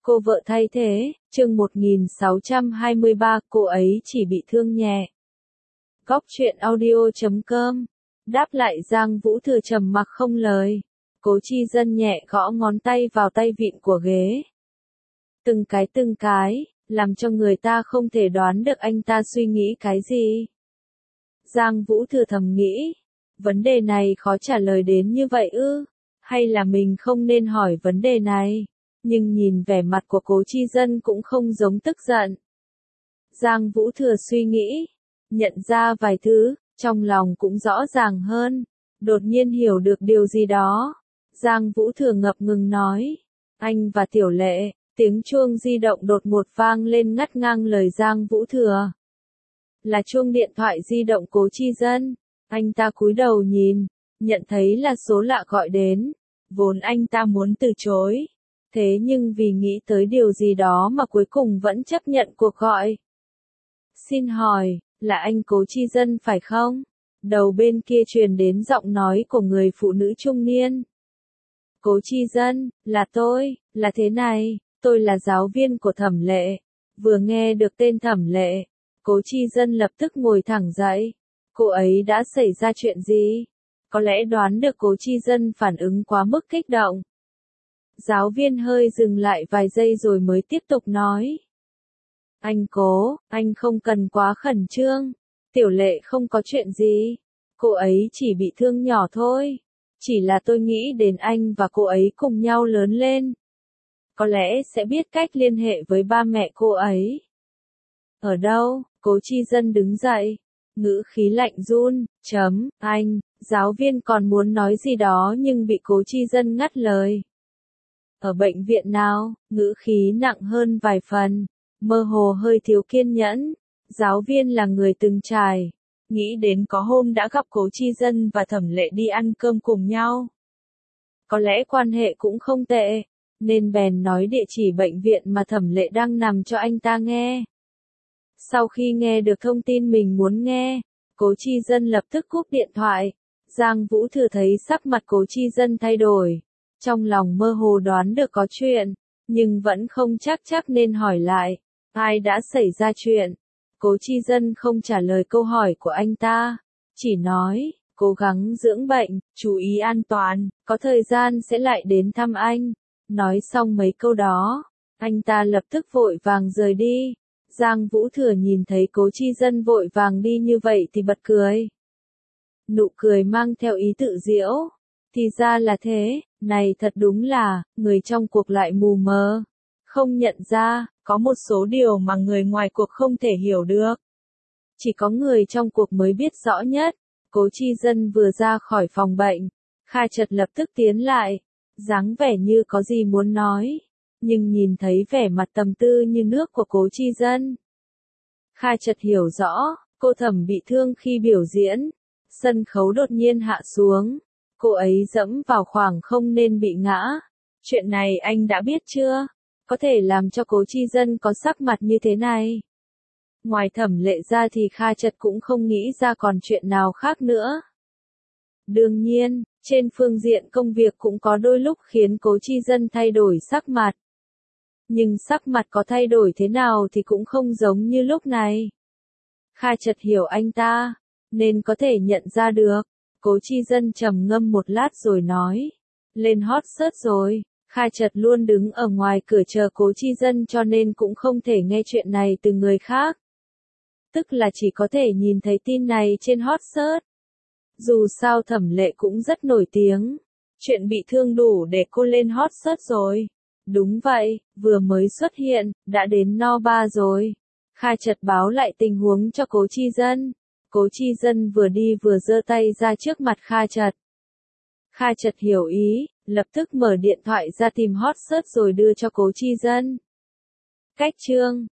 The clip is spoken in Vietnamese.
Cô vợ thay thế, chương 1623, cô ấy chỉ bị thương nhẹ. Góc truyện audio.com. Đáp lại Giang Vũ Thừa trầm mặc không lời. Cố Chi Dân nhẹ gõ ngón tay vào tay vịn của ghế. Từng cái, làm cho người ta không thể đoán được anh ta suy nghĩ cái gì. Giang Vũ Thừa thầm nghĩ, vấn đề này khó trả lời đến như vậy ư, hay là mình không nên hỏi vấn đề này. Nhưng nhìn vẻ mặt của Cố Chi Dân cũng không giống tức giận. Giang Vũ Thừa suy nghĩ, nhận ra vài thứ, trong lòng cũng rõ ràng hơn, đột nhiên hiểu được điều gì đó. Giang Vũ Thừa ngập ngừng nói, anh và Tiểu Lệ. Tiếng chuông di động đột ngột vang lên ngắt ngang lời Giang Vũ Thừa. Là chuông điện thoại di động Cố Chi Dân. Anh ta cúi đầu nhìn, nhận thấy là số lạ gọi đến. Vốn anh ta muốn từ chối. Thế nhưng vì nghĩ tới điều gì đó mà cuối cùng vẫn chấp nhận cuộc gọi. Xin hỏi, là anh Cố Chi Dân phải không? Đầu bên kia truyền đến giọng nói của người phụ nữ trung niên. Cố Chi Dân, là tôi, là thế này. Tôi là giáo viên của Thẩm Lệ. Vừa nghe được tên Thẩm Lệ, Cố Chi Dân lập tức ngồi thẳng dậy. Cô ấy đã xảy ra chuyện gì? Có lẽ đoán được Cố Chi Dân phản ứng quá mức kích động. Giáo viên hơi dừng lại vài giây rồi mới tiếp tục nói. Anh Cố, anh không cần quá khẩn trương. Tiểu Lệ không có chuyện gì. Cô ấy chỉ bị thương nhỏ thôi. Chỉ là tôi nghĩ đến anh và cô ấy cùng nhau lớn lên. Có lẽ sẽ biết cách liên hệ với ba mẹ cô ấy. Ở đâu? Cố Chi Dân đứng dậy. Ngữ khí lạnh run, anh, giáo viên còn muốn nói gì đó nhưng bị Cố Chi Dân ngắt lời. Ở bệnh viện nào? Ngữ khí nặng hơn vài phần, mơ hồ hơi thiếu kiên nhẫn. Giáo viên là người từng trải. Nghĩ đến có hôm đã gặp Cố Chi Dân và Thẩm Lệ đi ăn cơm cùng nhau. Có lẽ quan hệ cũng không tệ. Nên bèn nói địa chỉ bệnh viện mà Thẩm Lệ đang nằm cho anh ta nghe. Sau khi nghe được thông tin mình muốn nghe, Cố Chi Dân lập tức cúp điện thoại. Giang Vũ Thừa thấy sắc mặt Cố Chi Dân thay đổi. Trong lòng mơ hồ đoán được có chuyện, nhưng vẫn không chắc nên hỏi lại. Ai đã xảy ra chuyện? Cố Chi Dân không trả lời câu hỏi của anh ta. Chỉ nói, cố gắng dưỡng bệnh, chú ý an toàn, có thời gian sẽ lại đến thăm anh. Nói xong mấy câu đó, anh ta lập tức vội vàng rời đi. Giang Vũ Thừa nhìn thấy Cố Chi Dân vội vàng đi như vậy thì bật cười. Nụ cười mang theo ý tự giễu. Thì ra là thế, này thật đúng là, người trong cuộc lại mù mờ. Không nhận ra, có một số điều mà người ngoài cuộc không thể hiểu được. Chỉ có người trong cuộc mới biết rõ nhất. Cố Chi Dân vừa ra khỏi phòng bệnh, Kha Chật lập tức tiến lại. Dáng vẻ như có gì muốn nói, nhưng nhìn thấy vẻ mặt trầm tư như nước của Cố Chi Dân. Kha Chật hiểu rõ, cô Thẩm bị thương khi biểu diễn. Sân khấu đột nhiên hạ xuống. Cô ấy dẫm vào khoảng không nên bị ngã. Chuyện này anh đã biết chưa? Có thể làm cho Cố Chi Dân có sắc mặt như thế này. Ngoài Thẩm Lệ ra thì Kha Chật cũng không nghĩ ra còn chuyện nào khác nữa. Đương nhiên, trên phương diện công việc cũng có đôi lúc khiến Cố Chi Dân thay đổi sắc mặt. Nhưng sắc mặt có thay đổi thế nào thì cũng không giống như lúc này. Kha Chật hiểu anh ta, nên có thể nhận ra được. Cố Chi Dân trầm ngâm một lát rồi nói. Lên hot search rồi. Kha Chật luôn đứng ở ngoài cửa chờ Cố Chi Dân cho nên cũng không thể nghe chuyện này từ người khác. Tức là chỉ có thể nhìn thấy tin này trên hot search. Dù sao Thẩm Lệ cũng rất nổi tiếng. Chuyện bị thương đủ để cô lên hot search rồi. Đúng vậy, vừa mới xuất hiện, đã đến no 3 rồi. Kha Chật báo lại tình huống cho Cố Chi Dân. Cố Chi Dân vừa đi vừa giơ tay ra trước mặt Kha Chật. Kha Chật hiểu ý, lập tức mở điện thoại ra tìm hot search rồi đưa cho Cố Chi Dân. Cách chương